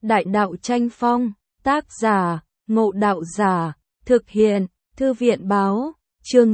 Đại đạo tranh phong, tác giả, Ngộ Đạo Giả, thực hiện, Thư viện báo, chương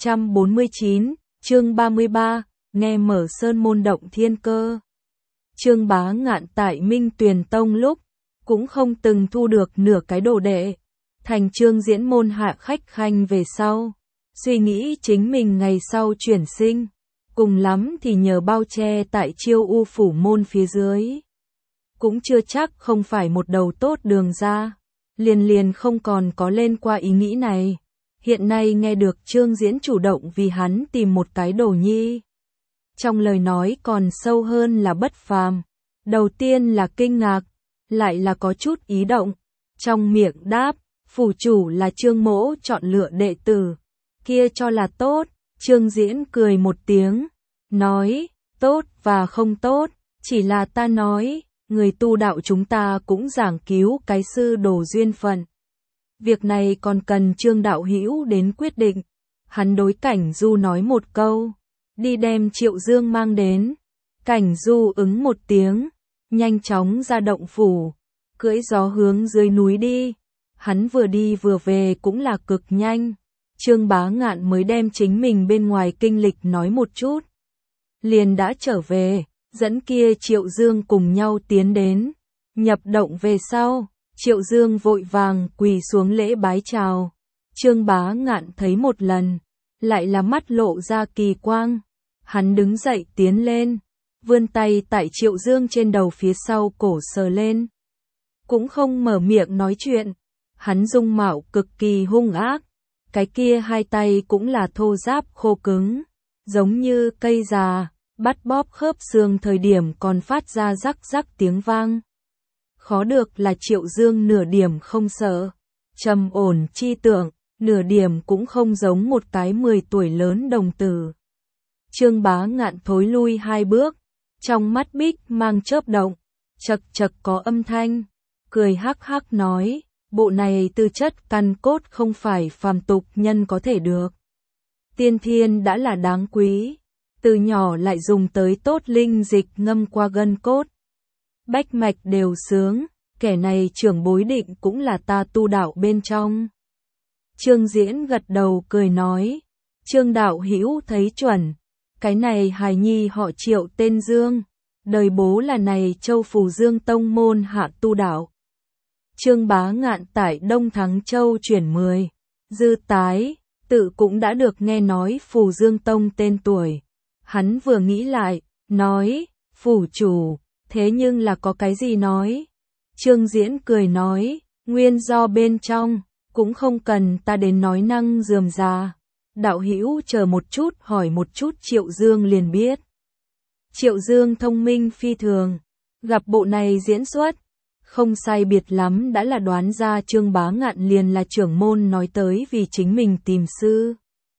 649, chương 33, nghe mở sơn môn động thiên cơ. Trương Bá Ngạn tại Minh Tuyền Tông lúc, cũng không từng thu được nửa cái đồ đệ. Thành Trương Diễn môn hạ khách khanh về sau, suy nghĩ chính mình ngày sau chuyển sinh, cùng lắm thì nhờ bao che tại Chiêu U phủ môn phía dưới. Cũng chưa chắc không phải một đầu tốt đường ra, liền không còn có lên qua ý nghĩ này. Hiện nay nghe được Trương Diễn chủ động vì hắn tìm một cái đồ nhi. Trong lời nói còn sâu hơn là bất phàm. Đầu tiên là kinh ngạc, lại là có chút ý động. Trong miệng đáp, phủ chủ là Trương mỗ chọn lựa đệ tử, kia cho là tốt. Trương Diễn cười một tiếng, nói, tốt và không tốt, chỉ là ta nói, người tu đạo chúng ta cũng giảng cứu cái sư đồ duyên phận. Việc này còn cần Trương đạo hữu đến quyết định. Hắn đối Cảnh Du nói một câu, đi đem Triệu Dương mang đến. Cảnh Du ứng một tiếng, nhanh chóng ra động phủ, cưỡi gió hướng dưới núi đi. Hắn vừa đi vừa về cũng là cực nhanh. Trương Bá Ngạn mới đem chính mình bên ngoài kinh lịch nói một chút, liền đã trở về, dẫn kia Triệu Dương cùng nhau tiến đến. Nhập động về sau, Triệu Dương vội vàng quỳ xuống lễ bái chào. Trương Bá Ngạn thấy một lần, lại là mắt lộ ra kỳ quang. Hắn đứng dậy tiến lên, vươn tay tại Triệu Dương trên đầu phía sau cổ sờ lên. Cũng không mở miệng nói chuyện. Hắn dung mạo cực kỳ hung ác, cái kia hai tay cũng là thô ráp khô cứng, giống như cây già, bắt bóp khớp xương thời điểm còn phát ra rắc rắc tiếng vang. Khó được là Triệu Dương nửa điểm không sợ, trầm ổn chi tưởng, nửa điểm cũng không giống một cái 10 tuổi lớn đồng tử. Trương Bá Ngạn thối lui 2 bước, trong mắt bích mang chớp động, chật chật có âm thanh, cười hắc hắc nói, bộ này tư chất căn cốt không phải phàm tục nhân có thể được. Tiên thiên đã là đáng quý, từ nhỏ lại dùng tới tốt linh dịch ngâm qua gân cốt. Bách mạch đều sướng, kẻ này trưởng bối định cũng là ta tu đạo bên trong. Trương Diễn gật đầu cười nói, Trương đạo hữu thấy chuẩn, cái này hài nhi họ Triệu tên Dương, đời bố là này Châu Phù Dương tông môn hạ tu đạo. Trương Bá Ngạn tại Đông Thắng Châu chuyển 10, dư tái, tự cũng đã được nghe nói Phù Dương tông tên tuổi. Hắn vừa nghĩ lại, nói, phủ chủ, thế nhưng là có cái gì nói? Trương Diễn cười nói, nguyên do bên trong, cũng không cần ta đến nói năng rườm rà. Đạo hữu chờ một chút hỏi một chút Triệu Dương liền biết. Triệu Dương thông minh phi thường, gặp bộ này diễn xuất, không sai biệt lắm đã là đoán ra Trương Bá Ngạn liền là trưởng môn nói tới vì chính mình tìm sư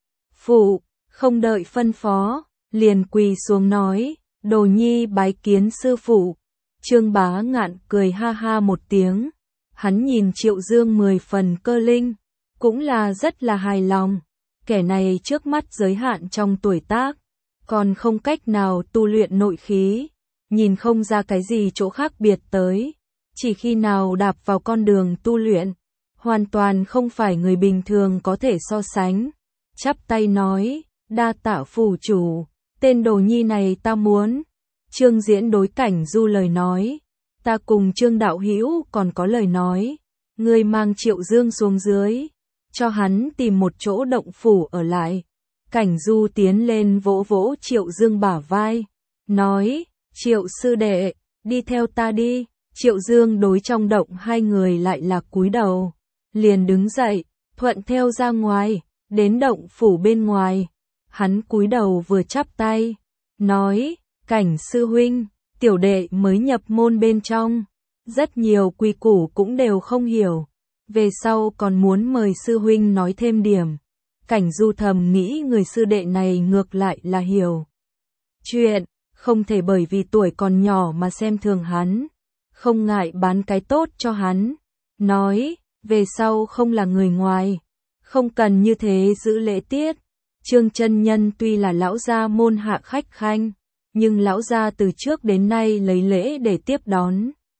phụ, không đợi phân phó, liền quỳ xuống nói, đồ nhi bái kiến sư phụ. Trương Bá Ngạn cười ha ha một tiếng, hắn nhìn Triệu Dương 10 phần cơ linh, cũng là rất là hài lòng. Kẻ này trước mắt giới hạn trong tuổi tác, còn không cách nào tu luyện nội khí, nhìn không ra cái gì chỗ khác biệt tới. Chỉ khi nào đạp vào con đường tu luyện, hoàn toàn không phải người bình thường có thể so sánh. Chắp tay nói, đa tạ phủ chủ, tên đồ nhi này ta muốn. Trương Diễn đối Cảnh Du lời nói, ta cùng Trương đạo hữu còn có lời nói, ngươi mang Triệu Dương xuống dưới, cho hắn tìm một chỗ động phủ ở lại. Cảnh Du tiến lên vỗ vỗ Triệu Dương bả vai, nói, Triệu sư đệ, đi theo ta đi. Triệu Dương đối trong động hai người lại là cúi đầu, liền đứng dậy, thuận theo ra ngoài, đến động phủ bên ngoài. Hắn cúi đầu vừa chắp tay, nói, Cảnh sư huynh, tiểu đệ mới nhập môn bên trong, rất nhiều quy củ cũng đều không hiểu, về sau còn muốn mời sư huynh nói thêm điểm. Cảnh Du thầm nghĩ người sư đệ này ngược lại là hiểu chuyện, không thể bởi vì tuổi còn nhỏ mà xem thường hắn. Không ngại bán cái tốt cho hắn, nói, về sau không là người ngoài, không cần như thế giữ lễ tiết. Trương chân nhân tuy là lão gia môn hạ khách khanh, nhưng lão gia từ trước đến nay lấy lễ để tiếp đón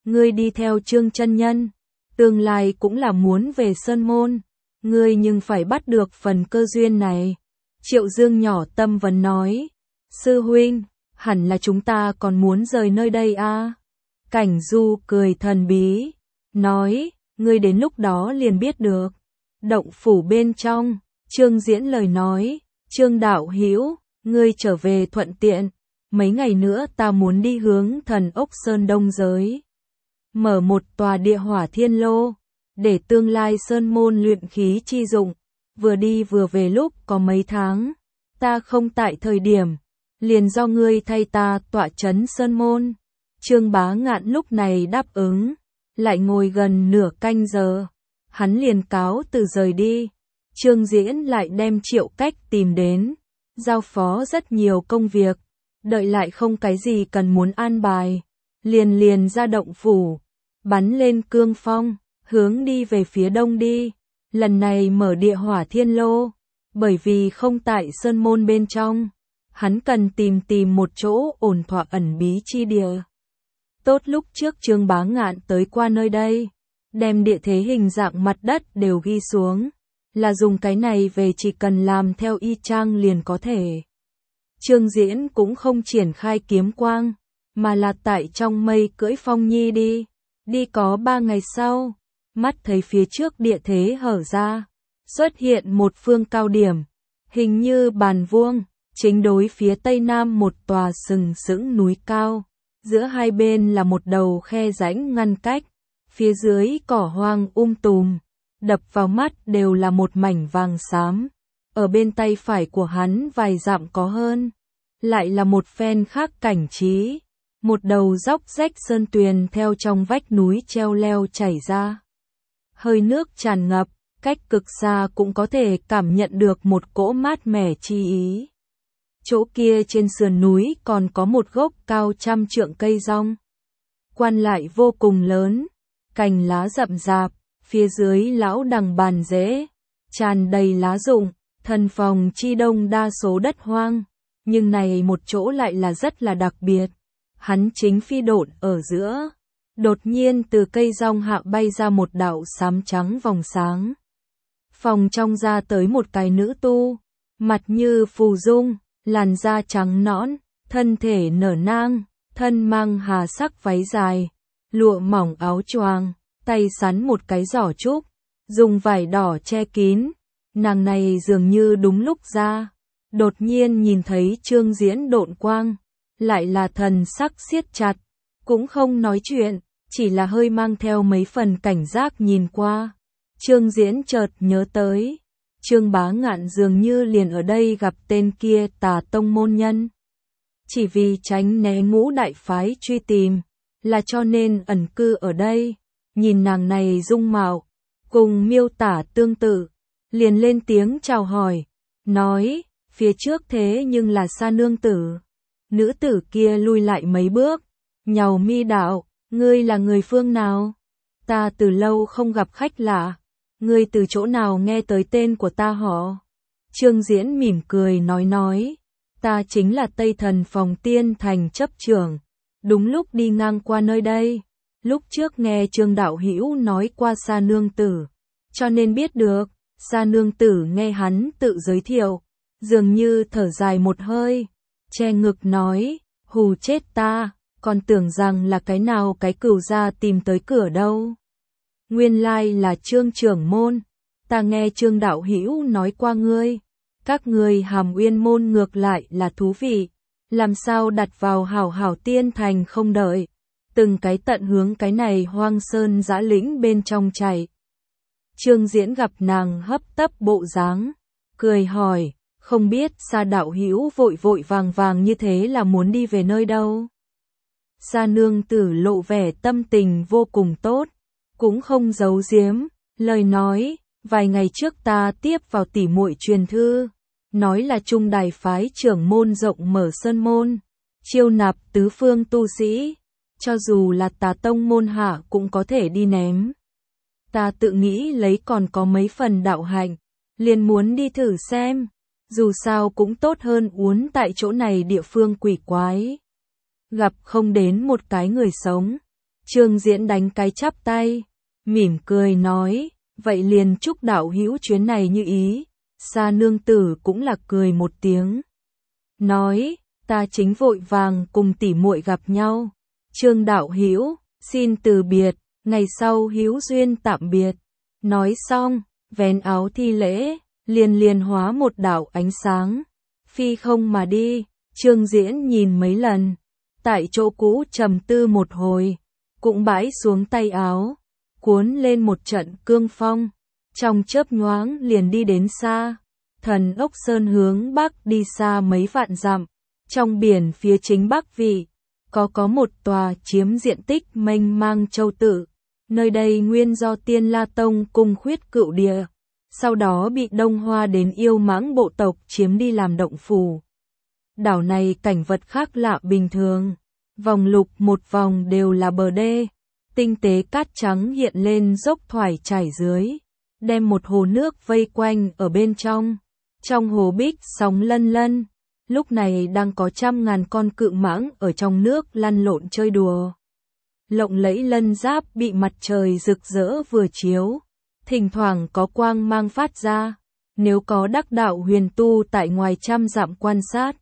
ngươi đi theo Trương chân nhân, tương lai cũng là muốn về Sơn Môn, ngươi nhưng phải bắt được phần cơ duyên này. Triệu Dương nhỏ tâm vấn nói, sư huynh, hẳn là chúng ta còn muốn rời nơi đây à? Cảnh Du cười thần bí, nói, ngươi đến lúc đó liền biết được. Động phủ bên trong, Trương Diễn lời nói, Trương đạo hữu, ngươi trở về thuận tiện, mấy ngày nữa ta muốn đi hướng Thần Ốc Sơn Đông giới, mở một tòa địa hỏa thiên lô, để tương lai Sơn Môn luyện khí chi dụng, vừa đi vừa về lúc có mấy tháng, ta không tại thời điểm, liền do ngươi thay ta tọa trấn Sơn Môn. Trương Bá Ngạn lúc này đáp ứng, lại ngồi gần nửa canh giờ, hắn liền cáo từ rời đi. Trương Diễn lại đem Triệu Cách tìm đến, giao phó rất nhiều công việc, đợi lại không cái gì cần muốn an bài, liền ra động phủ, bắn lên cương phong, hướng đi về phía đông đi, lần này mở địa hỏa thiên lô, bởi vì không tại Sơn Môn bên trong, hắn cần tìm một chỗ ổn thỏa ẩn bí chi địa. Tốt lúc trước Trương Bá Ngạn tới qua nơi đây, đem địa thế hình dạng mặt đất đều ghi xuống, là dùng cái này về chỉ cần làm theo y chang liền có thể. Trương Diễn cũng không triển khai kiếm quang, mà là tại trong mây cưỡi phong nhi đi có 3 ngày sau, mắt thấy phía trước địa thế hở ra, xuất hiện một phương cao điểm, hình như bàn vuông, chính đối phía tây nam một tòa sừng sững núi cao, giữa hai bên là một đầu khe rãnh ngăn cách, phía dưới cỏ hoang tùm, đập vào mắt đều là một mảnh vàng xám, ở bên tay phải của hắn vài dặm có hơn, lại là một phen khác cảnh trí, một đầu dốc rách sơn tuyền theo trong vách núi treo leo chảy ra. Hơi nước tràn ngập, cách cực xa cũng có thể cảm nhận được một cỗ mát mẻ chi ý. Chỗ kia trên sườn núi còn có một gốc cao 100 trượng cây rong. Quan lại vô cùng lớn, cành lá rậm rạp, phía dưới lão đằng bàn rễ, tràn đầy lá rụng, thần phòng chi đông đa số đất hoang, nhưng này một chỗ lại là rất là đặc biệt. Hắn chính phi độn ở giữa, đột nhiên từ cây rong hạ bay ra một đạo xám trắng vòng sáng. Phòng trong ra tới một cái nữ tu, mặt như phù dung, làn da trắng nõn, thân thể nở nang, thân mang hà sắc váy dài, lụa mỏng áo choàng, tay sắn một cái giỏ trúc, dùng vải đỏ che kín. Nàng này dường như đúng lúc ra, đột nhiên nhìn thấy Trương Diễn độn quang, lại là thần sắc siết chặt, cũng không nói chuyện, chỉ là hơi mang theo mấy phần cảnh giác nhìn qua. Trương Diễn chợt nhớ tới, Trương Bá Ngạn dường như liền ở đây gặp tên kia Tà Tông môn nhân. Chỉ vì tránh né Ngũ đại phái truy tìm, là cho nên ẩn cư ở đây. Nhìn nàng này dung mạo, cùng miêu tả tương tự, liền lên tiếng chào hỏi, nói, phía trước thế nhưng là Sa nương tử. Nữ tử kia lui lại mấy bước, nhàu mi đạo, ngươi là người phương nào? Ta từ lâu không gặp khách lạ, ngươi từ chỗ nào nghe tới tên của ta họ? Trương Diễn mỉm cười nói, ta chính là Tây Thần Phòng Tiên Thành chấp trưởng, đúng lúc đi ngang qua nơi đây, lúc trước nghe Trương đạo hữu nói qua Sa nương tử, cho nên biết được. Sa nương tử nghe hắn tự giới thiệu, dường như thở dài một hơi, che ngực nói, hù chết ta, còn tưởng rằng là cái nào cái cửu gia tìm tới cửa đâu. Nguyên lai là Trương trưởng môn, ta nghe Trương đạo hữu nói qua ngươi, các ngươi Hàm Uyên môn ngược lại là thú vị, làm sao đặt vào hảo hảo tiên thành không đợi, từng cái tận hướng cái này hoang sơn dã lĩnh bên trong chạy. Trương Diễn gặp nàng hấp tấp bộ dáng, cười hỏi, không biết Sa đạo hữu vội vàng như thế là muốn đi về nơi đâu? Sa nương tử lộ vẻ tâm tình vô cùng tốt, cũng không giấu giếm, lời nói, vài ngày trước ta tiếp vào tỉ muội truyền thư, nói là Trung Đài phái trưởng môn rộng mở sơn môn, chiêu nạp tứ phương tu sĩ, cho dù là Tà Tông môn hạ cũng có thể đi ném. Ta tự nghĩ lấy còn có mấy phần đạo hạnh, liền muốn đi thử xem, dù sao cũng tốt hơn uốn tại chỗ này địa phương quỷ quái. Gặp không đến một cái người sống, Trương Diễn đánh cái chắp tay, mỉm cười nói, vậy liền chúc đạo hữu chuyến này như ý. Sa nương tử cũng là cười một tiếng, nói, ta chính vội vàng cùng tỷ muội gặp nhau. Trương đạo hữu, xin từ biệt, ngày sau hữu duyên tạm biệt. Nói xong, vén áo thi lễ, liền hóa một đạo ánh sáng, phi không mà đi. Trương Diễn nhìn mấy lần, tại chỗ cũ trầm tư một hồi, cũng bãi xuống tay áo, cuốn lên một trận cương phong, trong chớp nhoáng liền đi đến xa. Thần Ốc Sơn hướng bắc đi xa mấy vạn dặm, trong biển phía chính bắc vị, có một tòa chiếm diện tích mênh mang châu tự, nơi đây nguyên do Tiên La Tông cung khuyết cựu địa, sau đó bị Đông Hoa đến Yêu Mãng bộ tộc chiếm đi làm động phủ. Đảo này cảnh vật khác lạ bình thường, vòng lục một vòng đều là bờ đê, tinh tế cát trắng hiện lên dốc thoải trải dưới, đem một hồ nước vây quanh ở bên trong. Trong hồ bích sóng lân lân, lúc này đang có trăm ngàn con cự mãng ở trong nước lăn lộn chơi đùa. Lộng lẫy lân giáp bị mặt trời rực rỡ vừa chiếu, thỉnh thoảng có quang mang phát ra. Nếu có đắc đạo huyền tu tại ngoài trăm dặm quan sát,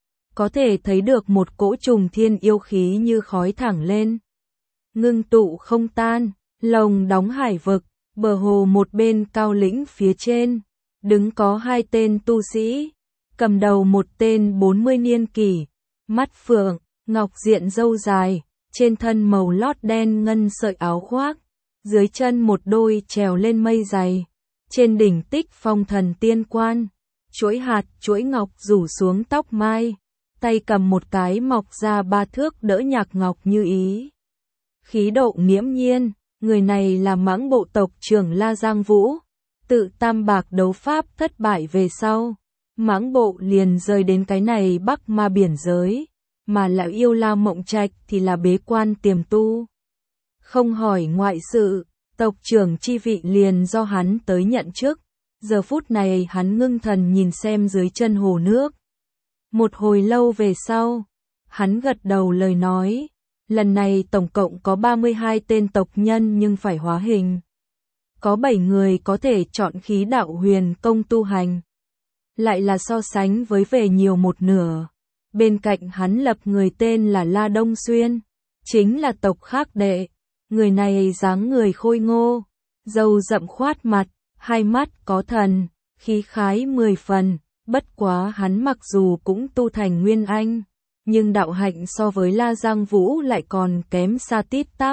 có thể thấy được một cỗ trùng thiên yêu khí như khói thẳng lên, ngưng tụ không tan, lồng đóng hải vực, bờ hồ một bên cao lĩnh phía trên, đứng có hai tên tu sĩ, cầm đầu một tên 40 niên kỷ, mắt phượng, ngọc diện râu dài, trên thân màu lót đen ngân sợi áo khoác, dưới chân một đôi trèo lên mây dày, trên đỉnh tích phong thần tiên quan, chuỗi hạt chuỗi ngọc rủ xuống tóc mai, tay cầm một cái mọc ra 3 thước đỡ nhạc ngọc như ý. Khí độ nghiễm nhiên, người này là Mãng bộ tộc trưởng La Giang Vũ. Tự Tam Bạc đấu pháp thất bại về sau, Mãng bộ liền rời đến cái này Bắc Ma biển giới, mà lão Yêu La Mộng Trạch thì là bế quan tiềm tu. Không hỏi ngoại sự, tộc trưởng chi vị liền do hắn tới nhận chức. Giờ phút này hắn ngưng thần nhìn xem dưới chân hồ nước. Một hồi lâu về sau, hắn gật đầu lời nói, lần này tổng cộng có 32 tên tộc nhân nhưng phải hóa hình. Có 7 người có thể chọn khí đạo huyền công tu hành. Lại là so sánh với về nhiều một nửa. Bên cạnh hắn lập người tên là La Đông Xuyên, chính là tộc khác đệ. Người này dáng người khôi ngô, râu rậm khoát mặt, hai mắt có thần, khí khái 10 phần. Bất quá hắn mặc dù cũng tu thành nguyên anh, nhưng đạo hạnh so với La Giang Vũ lại còn kém xa tít tắp.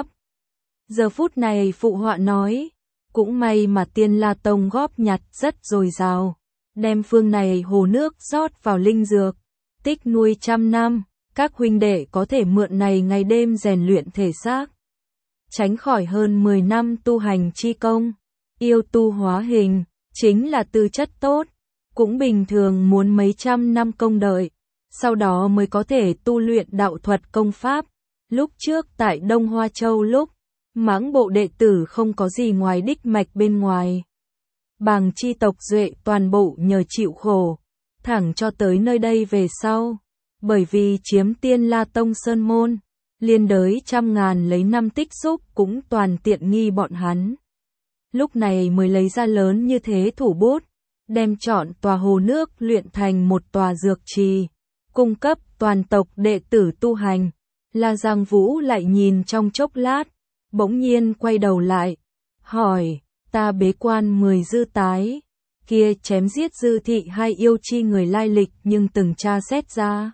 Giờ phút này phụ họa nói, cũng may mà Tiên La Tông góp nhặt rất dồi dào, đem phương này hồ nước rót vào linh dược, tích nuôi trăm năm, các huynh đệ có thể mượn này ngày đêm rèn luyện thể xác, tránh khỏi hơn 10 năm tu hành chi công. Yêu tu hóa hình, chính là tư chất tốt, cũng bình thường muốn mấy trăm năm công đợi, sau đó mới có thể tu luyện đạo thuật công pháp. Lúc trước tại Đông Hoa Châu lúc, Mãng bộ đệ tử không có gì ngoài đích mạch bên ngoài. Bàng chi tộc duệ toàn bộ nhờ chịu khổ, thẳng cho tới nơi đây về sau. Bởi vì chiếm Tiên La Tông Sơn Môn, liên đới trăm ngàn lấy năm tích xúc cũng toàn tiện nghi bọn hắn. Lúc này mới lấy ra lớn như thế thủ bút, đem chọn tòa hồ nước luyện thành một tòa dược trì, cung cấp toàn tộc đệ tử tu hành. La Giang Vũ lại nhìn trong chốc lát, bỗng nhiên quay đầu lại, hỏi, ta bế quan 10 dư tái, kia chém giết dư thị hay yêu chi người lai lịch nhưng từng tra xét ra.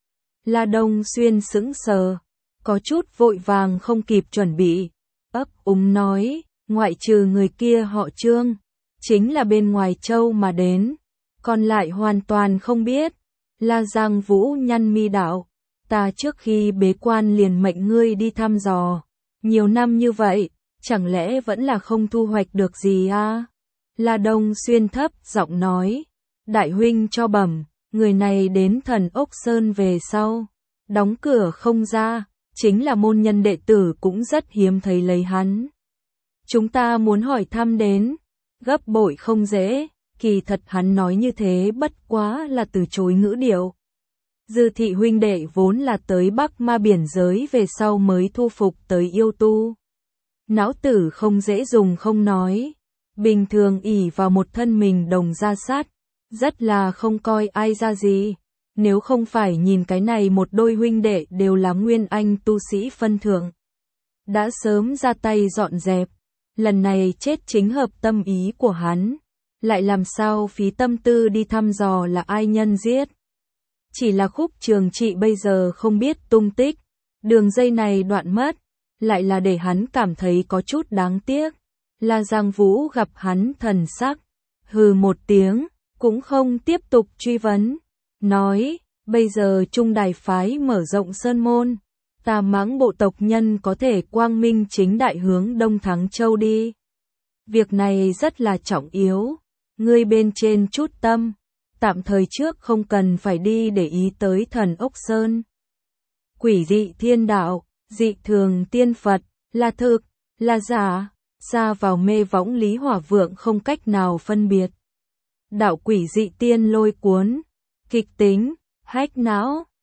La Đông Xuyên sững sờ, có chút vội vàng không kịp chuẩn bị, ấp úng nói, ngoại trừ người kia họ Trương, chính là bên ngoài châu mà đến, còn lại hoàn toàn không biết. La Giang Vũ nhăn mi đạo, ta trước khi bế quan liền mệnh ngươi đi thăm dò, nhiều năm như vậy, chẳng lẽ vẫn là không thu hoạch được gì à? La Đông Xuyên thấp giọng nói, đại huynh cho bẩm, người này đến Thần Ốc Sơn về sau, đóng cửa không ra, chính là môn nhân đệ tử cũng rất hiếm thấy lấy hắn. Chúng ta muốn hỏi thăm đến, gấp bội không dễ, kỳ thật hắn nói như thế bất quá là từ chối ngữ điệu. Dư thị huynh đệ vốn là tới Bắc Ma biển giới về sau mới thu phục tới yêu tu. Não tử không dễ dùng không nói. Bình thường ỷ vào một thân mình đồng ra sát. Rất là không coi ai ra gì. Nếu không phải nhìn cái này một đôi huynh đệ đều là nguyên anh tu sĩ phân thượng. Đã sớm ra tay dọn dẹp. Lần này chết chính hợp tâm ý của hắn. Lại làm sao phí tâm tư đi thăm dò là ai nhân giết. Chỉ là Khúc Trường Trị bây giờ không biết tung tích. Đường dây này đoạn mất. Lại là để hắn cảm thấy có chút đáng tiếc. La Giang Vũ gặp hắn thần sắc. Hừ một tiếng. Cũng không tiếp tục truy vấn. Nói, bây giờ Trung Đài phái mở rộng sơn môn. Tà Mãng bộ tộc nhân có thể quang minh chính đại hướng Đông Thắng Châu đi. Việc này rất là trọng yếu. Ngươi bên trên chút tâm. Tạm thời trước không cần phải đi để ý tới Thần Ốc Sơn. Quỷ dị thiên đạo, dị thường tiên Phật, là thực, là giả, xa vào mê võng Lý Hỏa Vượng không cách nào phân biệt. Đạo quỷ dị tiên lôi cuốn, kịch tính, hách não,